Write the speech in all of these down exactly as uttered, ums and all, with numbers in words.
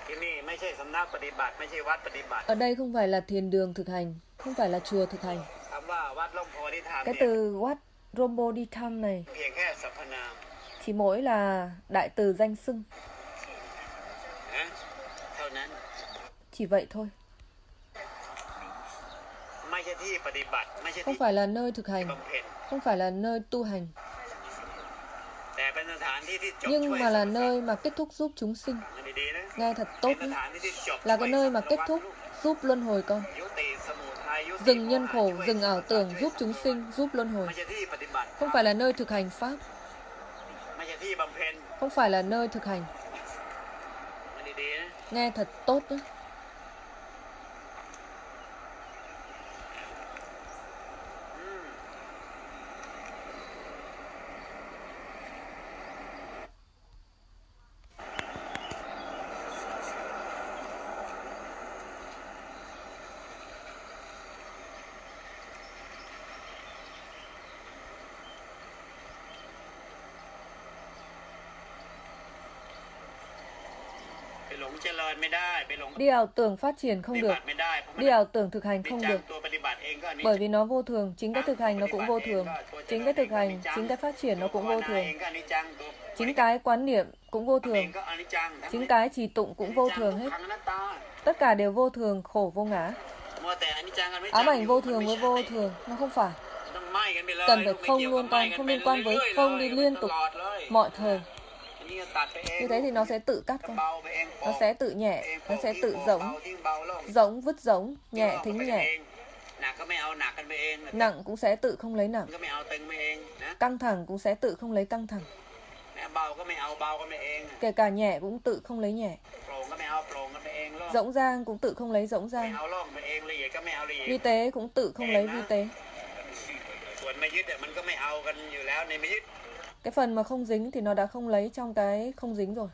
Ở đây không phải là thiền đường thực hành, không phải là chùa thực hành. Cái từ Wat Romboditham này chỉ mỗi là đại từ danh xưng. Chỉ vậy thôi. Không phải là nơi thực hành, không phải là nơi tu hành, nhưng mà là nơi mà kết thúc giúp chúng sinh. Nghe thật tốt nhé. Là cái nơi mà kết thúc giúp luân hồi con. Dừng nhân khổ, dừng ảo tưởng, giúp chúng sinh, giúp luân hồi. Không phải là nơi thực hành pháp, không phải là nơi thực hành. Nghe thật tốt nhé. Đi ảo tưởng phát triển không được, đi ảo tưởng thực hành không được. Bởi vì nó vô thường, chính cái thực hành nó cũng vô thường. Chính cái thực hành, chính cái phát triển nó cũng vô thường. Chính cái quán niệm cũng vô thường. Chính cái trì tụng cũng vô thường hết. Tất cả đều vô thường, khổ vô ngã. Ám ảnh vô thường với vô thường, nó không phải. Cần phải không luôn con, không liên quan với không đi liên tục, mọi thời. Như thế thì nó sẽ tự cắt con. Nó sẽ tự nhẹ, nó sẽ tự giống. Giống vứt giống, nhẹ thính nhẹ. Nặng cũng sẽ tự không lấy nặng. Căng thẳng cũng sẽ tự không lấy căng thẳng. Kể cả nhẹ cũng tự không lấy nhẹ. Rỗng rang cũng tự không lấy rỗng rang. Vi tế cũng tự không lấy vi tế. Cái phần mà không dính thì nó đã không lấy trong cái không dính rồi.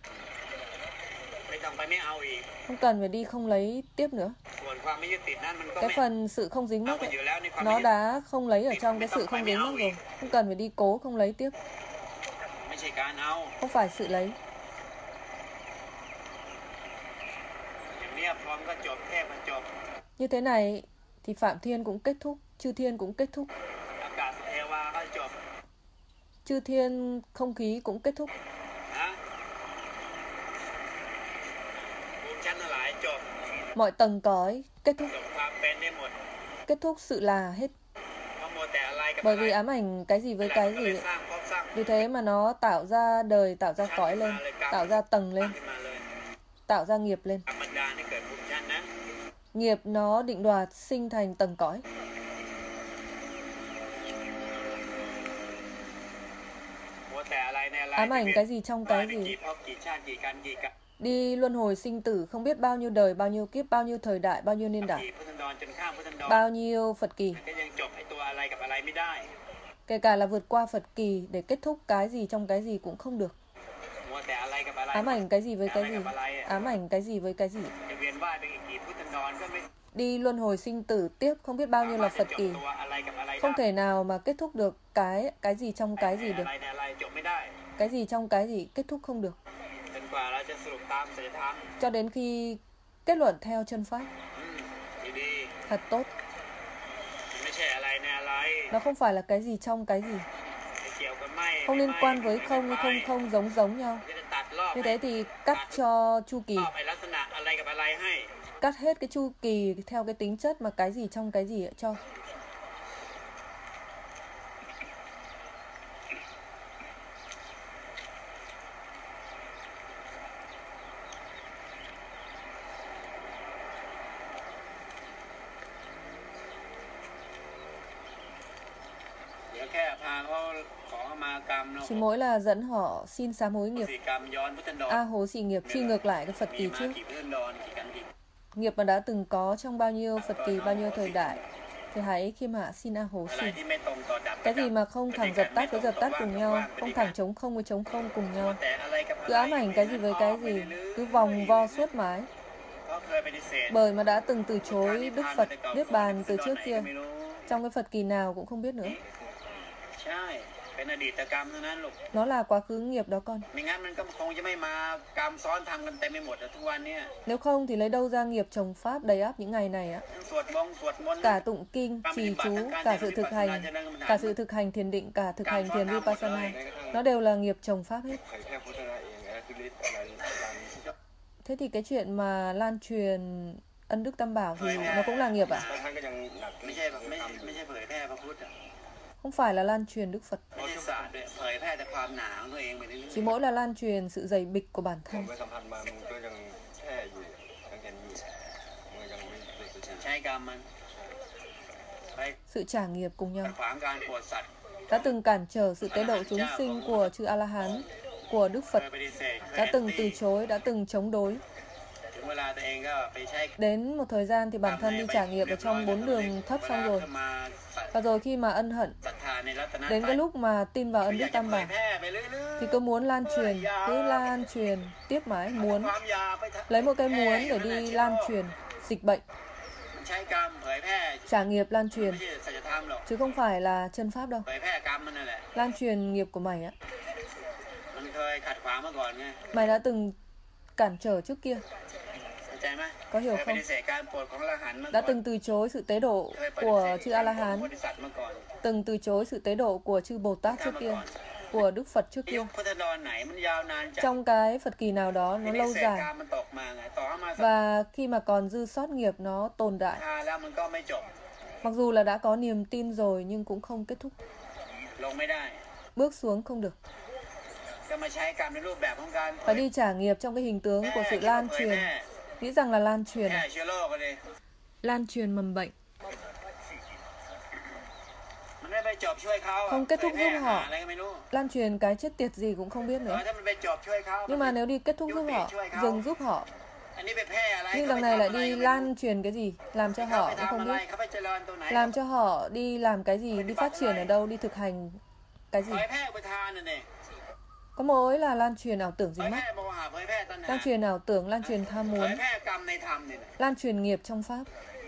Không cần phải đi không lấy tiếp nữa. Cái phần sự không dính mắc ấy, nó đã không lấy ở trong cái sự không dính mắc rồi. Không cần phải đi cố không lấy tiếp. Không phải sự lấy. Như thế này thì Phạm Thiên cũng kết thúc, Chư Thiên cũng kết thúc. Chư Thiên không khí cũng kết thúc. Mọi tầng cõi kết thúc. Kết thúc sự là hết. Bởi vì ám ảnh cái gì với cái gì. Vì thế mà nó tạo ra đời, tạo ra cõi lên, tạo ra tầng lên, tạo ra nghiệp lên. Nghiệp nó định đoạt sinh thành tầng cõi. Ám ảnh cái gì trong cái gì. Đi luân hồi sinh tử không biết bao nhiêu đời, bao nhiêu kiếp, bao nhiêu thời đại, bao nhiêu niên đại, bao nhiêu Phật kỳ. Kể cả là vượt qua Phật kỳ để kết thúc cái gì trong cái gì cũng không được. Ám ảnh cái gì với cái gì. Ám ảnh cái gì với cái gì. Đi luân hồi sinh tử tiếp không biết bao nhiêu là Phật kỳ. Không thể nào mà kết thúc được cái cái gì trong cái gì được. Cái gì trong cái gì kết thúc không được. Cho đến khi kết luận theo chân pháp. Thật tốt. Nó không phải là cái gì trong cái gì. Không liên quan với không hay không không giống giống nhau. Như thế thì cắt cho chu kỳ. Cắt hết cái chu kỳ theo cái tính chất mà cái gì trong cái gì cho. Chỉ mỗi là dẫn họ xin sám hối nghiệp. A hố xì nghiệp, truy ngược lại cái Phật kỳ trước. Nghiệp mà đã từng có trong bao nhiêu Phật kỳ, bao nhiêu thời đại, thì hãy khiêm hạ xin A hố xì. Cái gì mà không thẳng dập tắt với dập tắt cùng nhau, không thẳng chống không với chống không cùng nhau. Cứ ám ảnh cái gì với cái gì, cứ vòng vo suốt mãi. Bởi mà đã từng từ chối Đức Phật Niết Bàn từ trước kia, trong cái Phật kỳ nào cũng không biết nữa. Nó là quá khứ nghiệp đó con. Nếu không thì lấy đâu ra nghiệp chồng pháp đầy áp những ngày này á. Cả tụng kinh, trì chú, cả sự thực hành, cả sự thực hành thiền định, cả thực hành thiền Vipassana, nó đều là nghiệp chồng pháp hết. Thế thì cái chuyện mà lan truyền ân đức Tam Bảo thì nó cũng là nghiệp ạ? Không phải là lan truyền Đức Phật, chỉ mỗi là lan truyền sự dày bịch của bản thân. Sự trả nghiệp cùng nhau. Đã từng cản trở sự tế độ chúng sinh của chư A-la-hán, của Đức Phật, đã từng từ chối, đã từng chống đối. Đến một thời gian thì bản thân đi trả nghiệp ở trong bốn đường thấp xong rồi. Và rồi khi mà ân hận, đến cái lúc mà tin vào ân đức Tam Bảo, thì cứ muốn lan truyền, cứ lan truyền tiếp mãi, muốn lấy một cái muốn để đi lan truyền dịch bệnh. Trả nghiệp lan truyền, chứ không phải là chân pháp đâu. Lan truyền nghiệp của mày á. Mày đã từng cản trở trước kia, có hiểu không? Đã từng từ chối sự tế độ của chư A-la-hán, từng từ chối sự tế độ của chư Bồ Tát trước kia, của Đức Phật trước kia. Trong cái Phật kỳ nào đó nó lâu dài, và khi mà còn dư sót nghiệp nó tồn tại, mặc dù là đã có niềm tin rồi nhưng cũng không kết thúc. Bước xuống không được. Phải đi trả nghiệp trong cái hình tướng của sự lan truyền. Nghĩ rằng là lan truyền à? Lan truyền mầm bệnh, không kết thúc giúp họ. Lan truyền cái chết tiệt gì cũng không biết nữa. Nhưng mà nếu đi kết thúc giúp họ, dừng giúp họ, nhưng đằng này lại đi lan truyền cái gì, làm cho họ cũng không biết. Làm cho họ đi làm cái gì, đi phát triển ở đâu, đi thực hành cái gì. Có mỗi là lan truyền ảo tưởng dính mắt, lan truyền ảo tưởng, lan truyền tham muốn, lan truyền nghiệp trong pháp.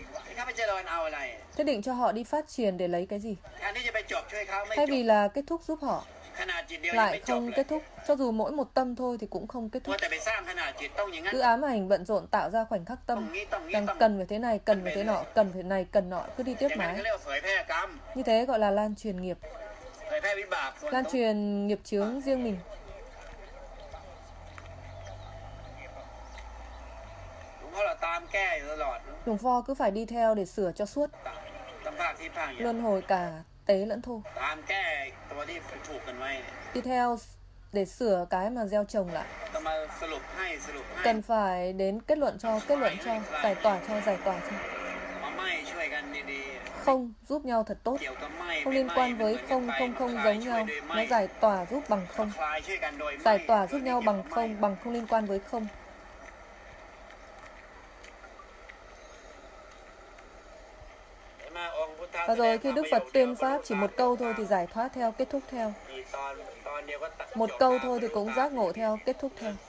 Thế định cho họ đi phát triển để lấy cái gì? Thay vì là kết thúc giúp họ, lại không kết thúc. Cho dù mỗi một tâm thôi thì cũng không kết thúc. Cứ ám ảnh bận rộn tạo ra khoảnh khắc tâm, đang cần phải thế này, cần phải thế nọ, cần phải này, cần nọ, cứ đi tiếp mãi. Như thế gọi là lan truyền nghiệp, lan truyền nghiệp chướng riêng mình. Hùng Pho cứ phải đi theo để sửa cho suốt, luân hồi cả tế lẫn thô. Đi theo để sửa cái mà gieo trồng lại. Cần phải đến kết luận cho, kết luận cho, giải tỏa cho, giải tỏa cho. Không giúp nhau thật tốt, không liên quan với không, không, không giống nhau. Nó giải tỏa giúp bằng không, giải tỏa giúp nhau bằng không, bằng không liên quan với không. Và rồi khi Đức Phật tuyên pháp chỉ một câu thôi thì giải thoát theo, kết thúc theo. Một câu thôi thì cũng giác ngộ theo, kết thúc theo.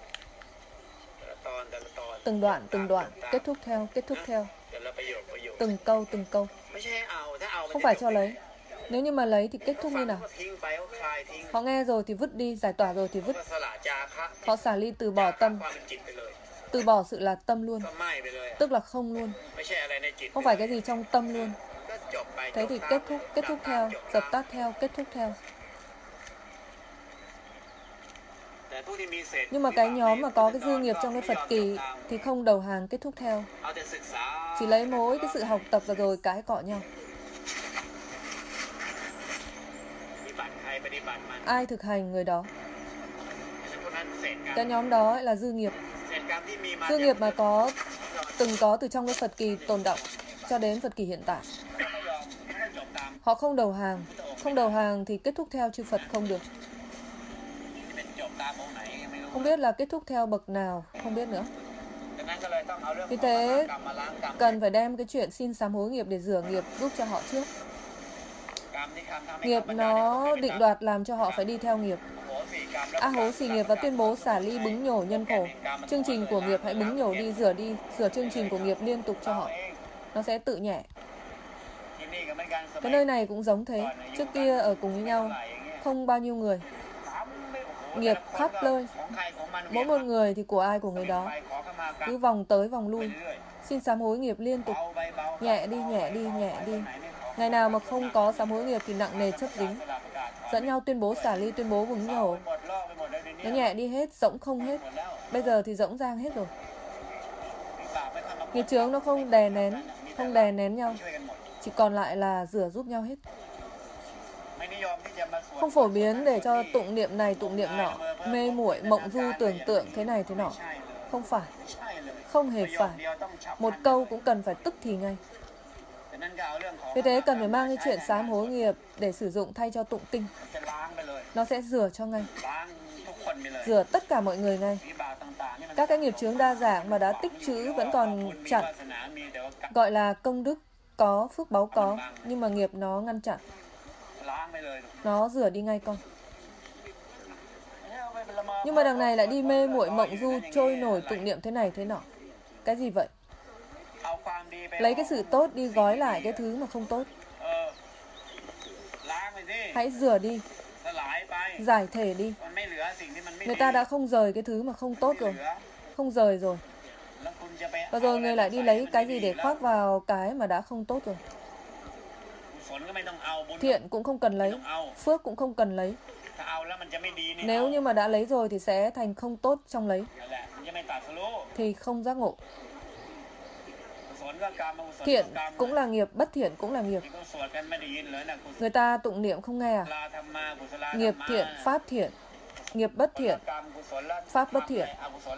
Từng đoạn, từng đoạn, kết thúc theo, kết thúc theo. Từng câu, từng câu. Không phải cho lấy. Nếu như mà lấy thì kết thúc như nào? Họ nghe rồi thì vứt đi, giải tỏa rồi thì vứt. Họ xả ly, từ bỏ tâm. Từ bỏ sự là tâm luôn, tức là không luôn. Không phải cái gì trong tâm luôn. Thế thì kết thúc, kết thúc theo, dập tắt theo, kết thúc theo. Nhưng mà cái nhóm mà có cái dư nghiệp trong cái Phật kỳ thì không đầu hàng, kết thúc theo. Chỉ lấy mỗi cái sự học tập và rồi cãi cọ nhau. Ai thực hành người đó. Cái nhóm đó là dư nghiệp. Dư nghiệp mà có từng có từ trong cái Phật kỳ tồn động cho đến Phật kỳ hiện tại. Họ không đầu hàng. Không đầu hàng thì kết thúc theo chư Phật không được. Không biết là kết thúc theo bậc nào, không biết nữa. Vì thế cần phải đem cái chuyện xin sám hối nghiệp để rửa nghiệp giúp cho họ trước. Nghiệp nó định đoạt làm cho họ phải đi theo nghiệp. A hố xì nghiệp và tuyên bố xả ly bứng nhổ nhân khổ. Chương trình của nghiệp hãy bứng nhổ đi, rửa đi, rửa chương trình của nghiệp liên tục cho họ. Nó sẽ tự nhẹ. Cái nơi này cũng giống thế. Trước kia ở cùng với nhau, không bao nhiêu người. Nghiệp khắp nơi, mỗi một người thì của ai của người đó. Cứ vòng tới vòng lui. Xin sám hối nghiệp liên tục. Nhẹ đi, nhẹ đi, nhẹ đi. Ngày nào mà không có sám hối nghiệp thì nặng nề chấp dính. Dẫn nhau tuyên bố xả ly, tuyên bố vững nhổ. Nó nhẹ đi hết, rỗng không hết. Bây giờ thì rỗng rang hết rồi. Nghiệp chướng nó không đè nén, không đè nén nhau. Chỉ còn lại là rửa giúp nhau hết. Không phổ biến để cho tụng niệm này tụng niệm nọ, mê muội mộng du tưởng tượng thế này thế nọ. Không phải. Không hề phải. Một câu cũng cần phải tức thì ngay. Vì thế cần phải mang cái chuyện sám hối nghiệp để sử dụng thay cho tụng kinh. Nó sẽ rửa cho ngay. Rửa tất cả mọi người ngay. Các cái nghiệp chướng đa dạng mà đã tích trữ vẫn còn chặn. Gọi là công đức có, phước báu có, nhưng mà nghiệp nó ngăn chặn. Nó rửa đi ngay con. Nhưng mà đằng này lại đi mê muội mộng du trôi nổi tụng niệm thế này thế nọ. Cái gì vậy? Lấy cái sự tốt đi gói lại cái thứ mà không tốt. Hãy rửa đi. Giải thể đi. Người ta đã không rời cái thứ mà không tốt rồi. Không rời rồi. Và rồi người lại đi lấy cái gì để khoác vào cái mà đã không tốt rồi. Thiện cũng không cần lấy. Phước cũng không cần lấy. Nếu như mà đã lấy rồi thì sẽ thành không tốt trong lấy. Thì không giác ngộ. Thiện cũng là nghiệp, bất thiện cũng là nghiệp. Người ta tụng niệm không nghe à? Nghiệp thiện, pháp thiện. Nghiệp bất thiện, pháp bất thiện.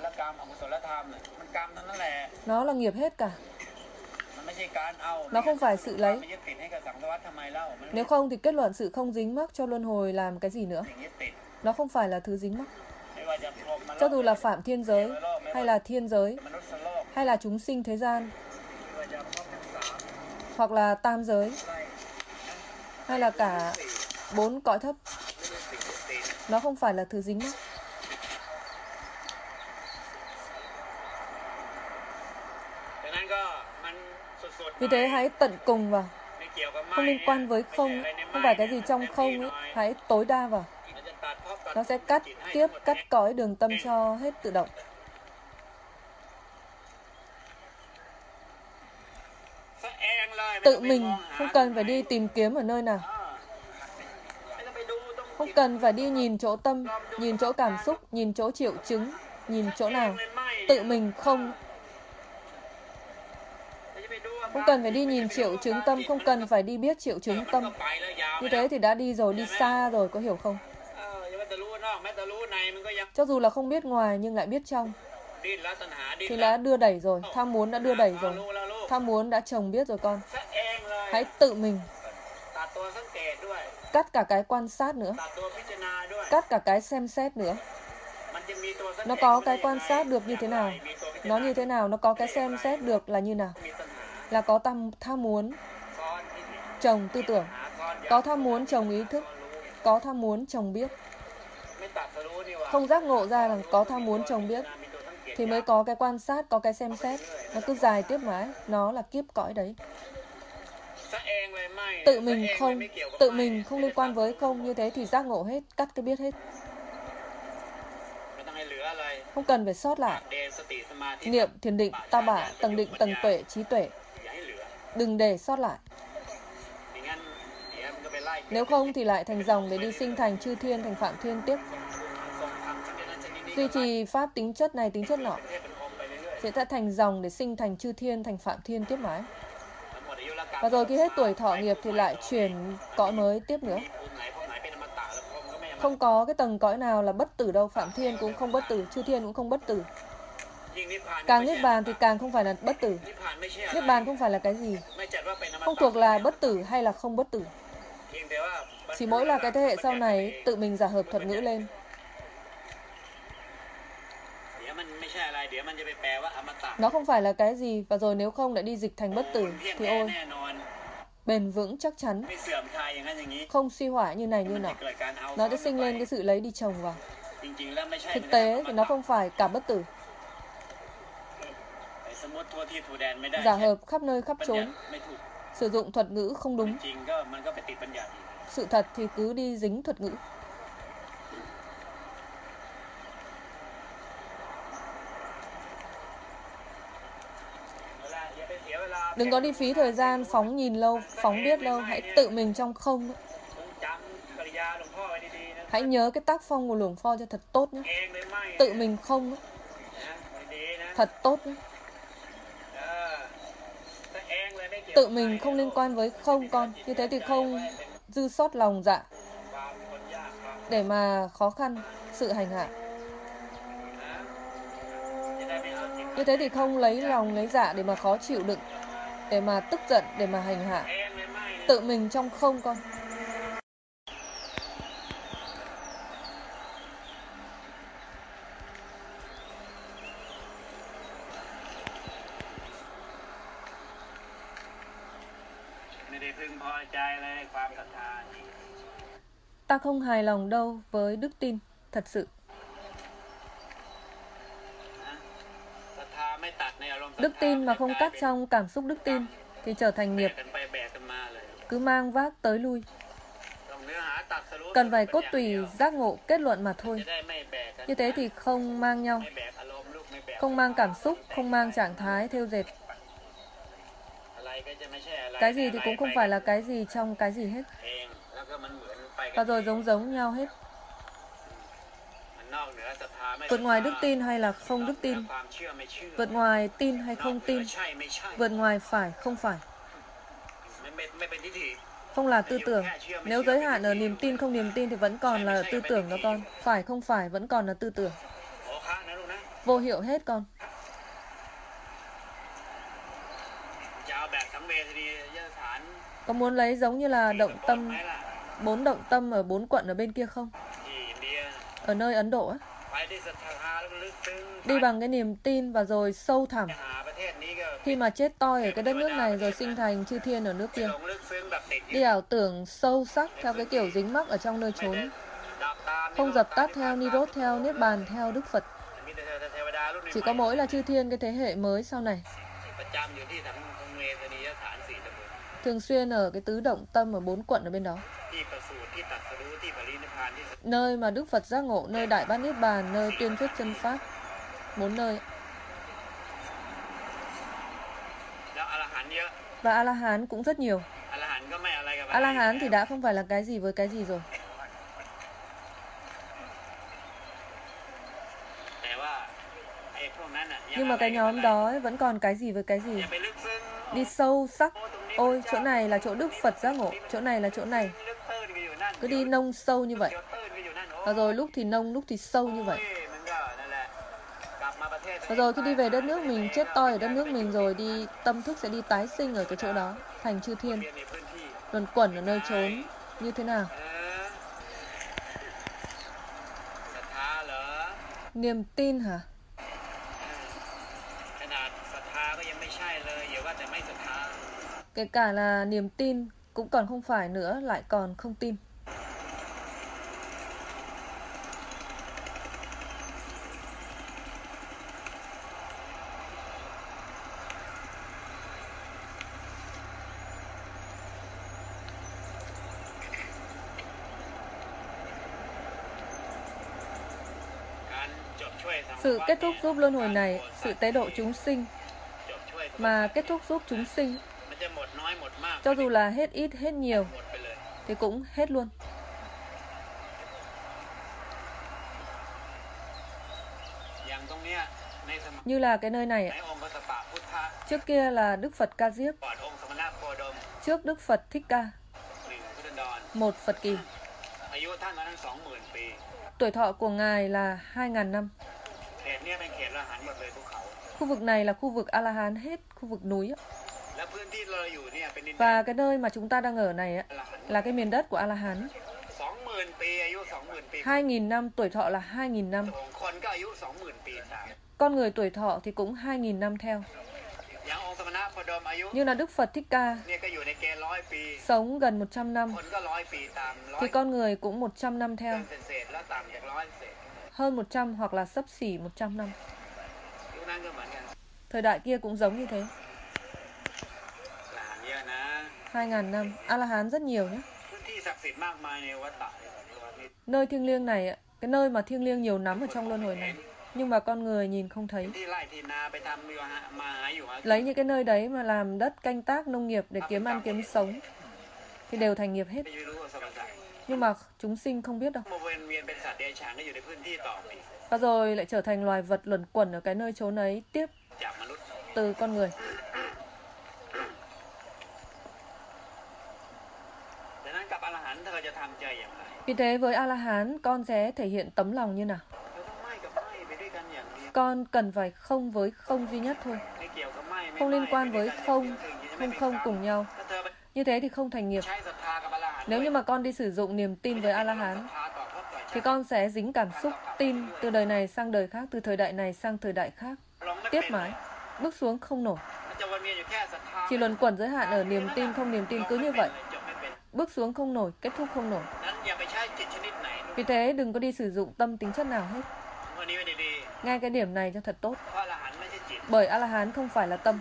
Nó là nghiệp hết cả. Nó không phải sự lấy. Nếu không thì kết luận sự không dính mắc cho luân hồi làm cái gì nữa. Nó không phải là thứ dính mắc. Cho dù là phạm thiên giới, hay là thiên giới, hay là chúng sinh thế gian, hoặc là tam giới, hay là cả bốn cõi thấp, nó không phải là thứ dính mắc. Vì thế hãy tận cùng vào. Không liên quan với không, không phải cái gì trong không ấy. Hãy tối đa vào. Nó sẽ cắt kiếp, cắt cõi đường tâm cho hết tự động. Tự mình, không cần phải đi tìm kiếm ở nơi nào. Không cần phải đi nhìn chỗ tâm, nhìn chỗ cảm xúc, nhìn chỗ triệu chứng, nhìn chỗ nào. Tự mình không. Không cần phải đi nhìn triệu chứng tâm, không cần phải đi biết triệu chứng tâm. Như thế thì đã đi rồi, đi xa rồi, có hiểu không? Cho dù là không biết ngoài nhưng lại biết trong. Thì đã đưa đẩy rồi, tham muốn đã đưa đẩy rồi. Tham muốn đã chồng biết rồi con. Hãy tự mình. Cắt cả cái quan sát nữa. Cắt cả cái xem xét nữa. Nó có cái quan sát được như thế nào? Nó như thế nào? Nó có cái xem xét được là như nào? Là có tham, tham muốn chồng tư tưởng. Có tham muốn chồng ý thức. Có tham muốn chồng biết. Không giác ngộ ra là có tham muốn chồng biết thì mới có cái quan sát, có cái xem xét. Nó cứ dài tiếp mãi. Nó là kiếp cõi đấy. Tự mình không. Tự mình không liên quan với không. Như thế thì giác ngộ hết, cắt cái biết hết. Không cần phải sót lại. Niệm, thiền định, ta bả, tầng định, tầng tuệ, trí tuệ. Đừng để sót lại. Nếu không thì lại thành dòng để đi sinh thành chư thiên, thành phạm thiên tiếp. Duy trì pháp tính chất này, tính chất nọ. Sẽ thành dòng để sinh thành chư thiên, thành phạm thiên tiếp mãi. Và rồi khi hết tuổi thọ nghiệp thì lại chuyển cõi mới tiếp nữa. Không có cái tầng cõi nào là bất tử đâu. Phạm thiên cũng không bất tử, chư thiên cũng không bất tử. Càng niết bàn thì càng không phải là bất tử. Niết bàn không phải là cái gì. Không thuộc là bất tử hay là không bất tử. Chỉ mỗi là cái thế hệ sau này tự mình giả hợp thuật ngữ lên. Nó không phải là cái gì. Và rồi nếu không lại đi dịch thành bất tử thì ôi, bền vững chắc chắn, không suy hoại như này như nọ. Nó sẽ sinh lên cái sự lấy đi chồng vào. Thực tế thì nó không phải cả bất tử. Giả hợp khắp nơi khắp chốn, sử dụng thuật ngữ không đúng. Sự thật thì cứ đi dính thuật ngữ. Đừng có đi phí thời gian phóng nhìn lâu, phóng biết lâu. Hãy tự mình trong không. Hãy nhớ cái tác phong của Luồng Pho cho thật tốt nhé. Tự mình không. Thật tốt nhé. Tự mình không liên quan với không con. Như thế thì không dư sót lòng dạ để mà khó khăn sự hành hạ. Như thế thì không lấy lòng lấy dạ để mà khó chịu đựng, để mà tức giận, để mà hành hạ. Tự mình trong không con. Ta không hài lòng đâu với đức tin thật sự. Đức tin mà không cắt trong cảm xúc đức tin thì trở thành nghiệp, cứ mang vác tới lui. Cần phải cốt tùy giác ngộ kết luận mà thôi. Như thế thì không mang nhau, không mang cảm xúc, không mang trạng thái thêu dệt. Cái gì thì cũng không phải là cái gì trong cái gì hết. Và rồi giống giống nhau hết. Vượt ngoài đức tin hay là không đức tin, vượt ngoài tin hay không tin, vượt ngoài phải không phải, không là tư tưởng. Nếu giới hạn ở niềm tin không niềm tin thì vẫn còn là tư tưởng đó con. Phải không phải vẫn còn là tư tưởng. Vô hiệu hết con. Có muốn lấy giống như là động tâm, bốn động tâm ở bốn quận ở bên kia không? Ở nơi Ấn Độ á. Đi bằng cái niềm tin và rồi sâu thẳm. Khi mà chết toi ở cái đất nước này rồi sinh thành chư thiên ở nước kia. Đi ảo tưởng sâu sắc theo cái kiểu dính mắc ở trong nơi chốn. Không dập tắt theo Nirod, theo Niết Bàn, theo Đức Phật. Chỉ có mỗi là chư thiên cái thế hệ mới sau này. Thường xuyên ở cái tứ động tâm ở bốn quận ở bên đó. Nơi mà Đức Phật giác ngộ, nơi Đại Bát Niết Bàn, nơi tuyên thuyết chân pháp. Bốn nơi. Và A-la-hán cũng rất nhiều. A-la-hán thì đã không phải là cái gì với cái gì rồi. Nhưng mà cái nhóm đó ấy, vẫn còn cái gì với cái gì. Đi sâu sắc. Ôi, chỗ này là chỗ Đức Phật giác ngộ, chỗ này là chỗ này. Cứ đi nông sâu như vậy. Và rồi lúc thì nông, lúc thì sâu như vậy. Và rồi khi đi về đất nước mình, chết toi ở đất nước mình rồi, đi tâm thức sẽ đi tái sinh ở cái chỗ đó, thành chư thiên, luẩn quẩn ở nơi chốn như thế nào. Niềm tin hả? Kể cả là niềm tin cũng còn không phải nữa, lại còn không tin. Sự kết thúc giúp luân hồi này, sự tế độ chúng sinh mà kết thúc giúp chúng sinh, cho dù là hết ít hết nhiều thì cũng hết luôn. Như là cái nơi này, trước kia là Đức Phật Ca Diếp, trước Đức Phật Thích Ca, một Phật kỳ. Tuổi thọ của Ngài là hai nghìn năm. Khu vực này là khu vực A-la-hán hết, khu vực núi. Và cái nơi mà chúng ta đang ở này là cái miền đất của A-la-hán. hai nghìn năm, tuổi thọ là hai nghìn năm. Con người tuổi thọ thì cũng hai nghìn năm theo. Như là Đức Phật Thích Ca sống gần một trăm năm, thì con người cũng một trăm năm theo. Hơn một trăm hoặc là xấp xỉ một trăm năm. Thời đại kia cũng giống như thế. hai nghìn năm. A-la-hán rất nhiều nhé. Nơi thiêng liêng này, cái nơi mà thiêng liêng nhiều lắm ở trong luân hồi này, nhưng mà con người nhìn không thấy. Lấy những cái nơi đấy mà làm đất canh tác nông nghiệp để kiếm ăn kiếm sống thì đều thành nghiệp hết. Nhưng mà chúng sinh không biết đâu. Và rồi lại trở thành loài vật luẩn quẩn ở cái nơi chốn ấy tiếp từ con người. Vì thế với A-la-hán, con sẽ thể hiện tấm lòng như nào? Con cần phải không với không duy nhất thôi. Không liên quan với không, không không cùng nhau. Như thế thì không thành nghiệp. Nếu như mà con đi sử dụng niềm tin với A-la-hán, thì con sẽ dính cảm xúc tin từ đời này sang đời khác, từ thời đại này sang thời đại khác. Tiếp mãi, bước xuống không nổi. Chỉ luẩn quẩn giới hạn ở niềm tin không niềm tin cứ như vậy. Bước xuống không nổi, kết thúc không nổi. Vì thế đừng có đi sử dụng tâm tính chất nào hết. Nghe cái điểm này cho thật tốt. Bởi A-la-hán không phải là tâm.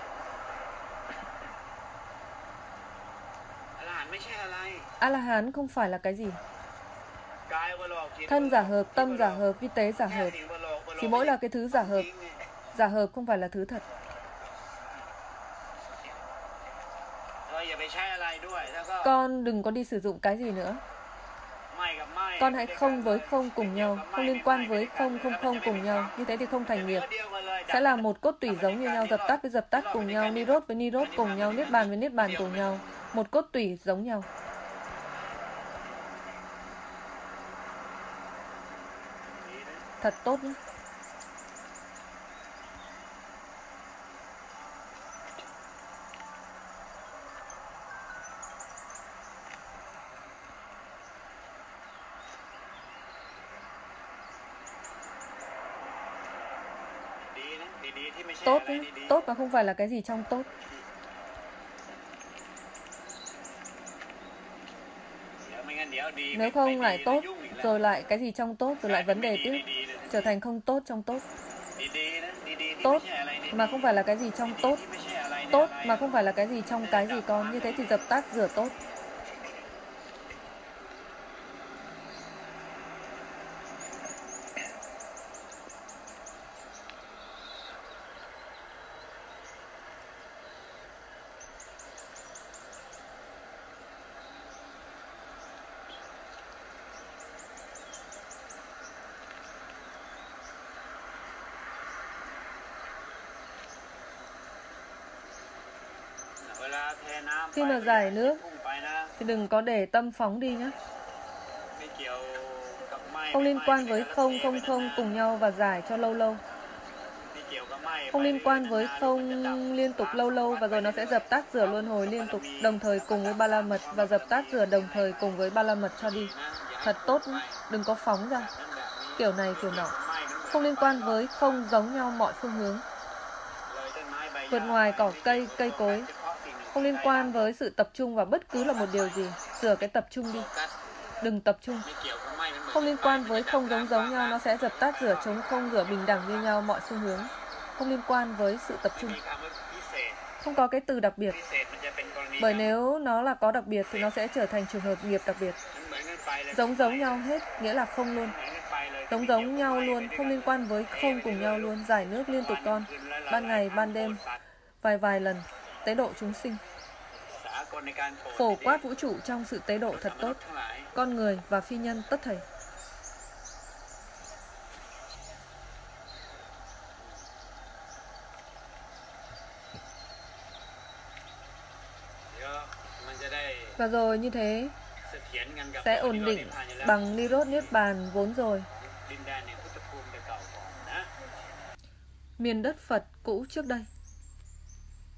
A-la-hán không phải là cái gì. Thân giả hợp, tâm giả hợp, vi tế giả hợp. Chỉ mỗi là cái thứ giả hợp. Giả hợp không phải là thứ thật. Con đừng có đi sử dụng cái gì nữa. Con hãy không với không cùng nhau, không liên quan với không không không cùng nhau. Như thế thì không thành nghiệp. Sẽ là một cốt tủy giống như nhau, dập tắt với dập tắt cùng nhau, ni-rốt với ni-rốt cùng nhau, niết bàn với niết bàn cùng nhau. Một cốt tủy giống nhau. Thật tốt nhé. Tốt ấy. Tốt mà không phải là cái gì trong tốt. Nếu không lại tốt, rồi lại cái gì trong tốt, rồi lại vấn đề tiếp, trở thành không tốt trong tốt. Tốt mà không phải là cái gì trong tốt. Tốt mà không phải là cái gì trong cái gì con. Như thế thì dập tắt rửa tốt. Khi mà giải nước thì đừng có để tâm phóng đi nhé. Không liên quan với không không không cùng nhau và giải cho lâu lâu. Không liên quan với không liên tục lâu lâu và rồi nó sẽ dập tắt rửa luân hồi liên tục đồng thời cùng với ba la mật và dập tắt rửa đồng thời cùng với ba la mật cho đi. Thật tốt nhé. Đừng có phóng ra kiểu này kiểu nọ. Không liên quan với không giống nhau mọi phương hướng. Vượt ngoài cỏ cây, cây cối. Không liên quan với sự tập trung vào bất cứ là một điều gì. Sửa cái tập trung đi. Đừng tập trung. Không liên quan với không giống giống nhau, nó sẽ dập tắt rửa chống không rửa bình đẳng như nhau mọi xu hướng. Không liên quan với sự tập trung. Không có cái từ đặc biệt. Bởi nếu nó là có đặc biệt thì nó sẽ trở thành trường hợp nghiệp đặc biệt. Giống giống nhau hết, nghĩa là không luôn. Giống giống nhau luôn, không liên quan với không cùng nhau luôn. Giải nước liên tục con. Ban ngày, ban đêm, vài vài lần. Tế độ chúng sinh. Phổ quát vũ trụ trong sự tế độ thật tốt. Con người và phi nhân tất thảy. Và rồi như thế sẽ ổn định bằng ni-rốt niết bàn vốn rồi. Miền đất Phật cũ trước đây.